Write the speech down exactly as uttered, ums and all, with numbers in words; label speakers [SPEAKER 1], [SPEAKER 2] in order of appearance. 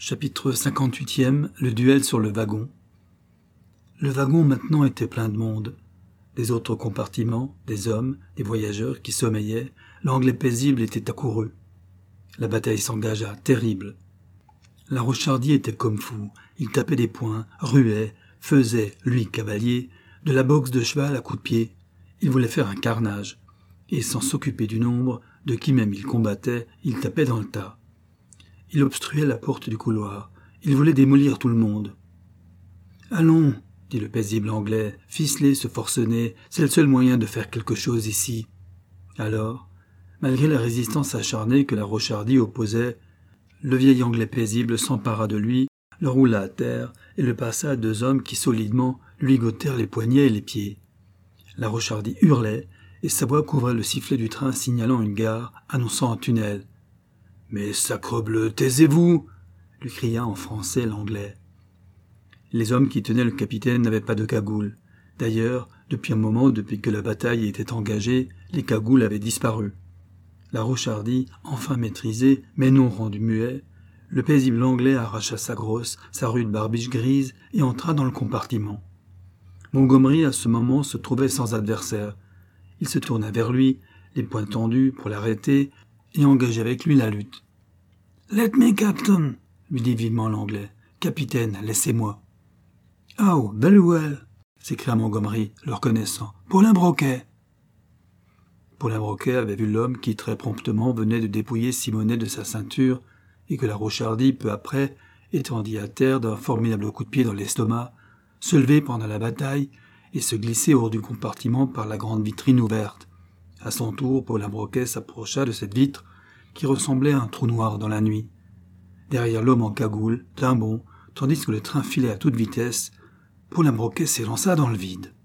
[SPEAKER 1] Chapitre cinquante-huitième. Le duel sur le wagon. Le wagon maintenant était plein de monde. Des autres compartiments, des hommes, des voyageurs qui sommeillaient, l'Anglais paisible était accouru. La bataille s'engagea, terrible. La Rochardie était comme fou, il tapait des poings, ruait, faisait, lui cavalier, de la boxe de cheval à coups de pied. Il voulait faire un carnage, et sans s'occuper du nombre, de qui même il combattait, il tapait dans le tas. Il obstruait la porte du couloir. Il voulait démolir tout le monde. « Allons, dit le paisible Anglais, ficeler ce forcené, c'est le seul moyen de faire quelque chose ici. » Alors, malgré la résistance acharnée que la Rochardie opposait, le vieil Anglais paisible s'empara de lui, le roula à terre et le passa à deux hommes qui solidement lui ligotèrent les poignets et les pieds. La Rochardie hurlait, et sa voix couvrait le sifflet du train signalant une gare, annonçant un tunnel. « Mais sacrebleu, taisez-vous » lui cria en français l'Anglais. Les hommes qui tenaient le capitaine n'avaient pas de cagoule. D'ailleurs, depuis un moment, depuis que la bataille était engagée, les cagoules avaient disparu. La Rochardie, enfin maîtrisée, mais non rendue muet, le paisible Anglais arracha sa grosse, sa rude barbiche grise et entra dans le compartiment. Montgomery, à ce moment, se trouvait sans adversaire. Il se tourna vers lui, les poings tendus, pour l'arrêter, et engagea avec lui la lutte. « Let me, Captain !» lui dit vivement l'Anglais. « Capitaine, laissez-moi. »« Oh, very well !» s'écria Montgomery, le reconnaissant. « Paulin Broquet !» Paulin Broquet avait vu l'homme qui, très promptement, venait de dépouiller Simonet de sa ceinture, et que la Rochardie, peu après, étendit à terre d'un formidable coup de pied dans l'estomac, se lever pendant la bataille et se glisser hors du compartiment par la grande vitrine ouverte. À son tour, Paulin Broquet s'approcha de cette vitre qui ressemblait à un trou noir dans la nuit. Derrière l'homme en cagoule, d'un bond, tandis que le train filait à toute vitesse, Paulin Broquet s'élança dans le vide.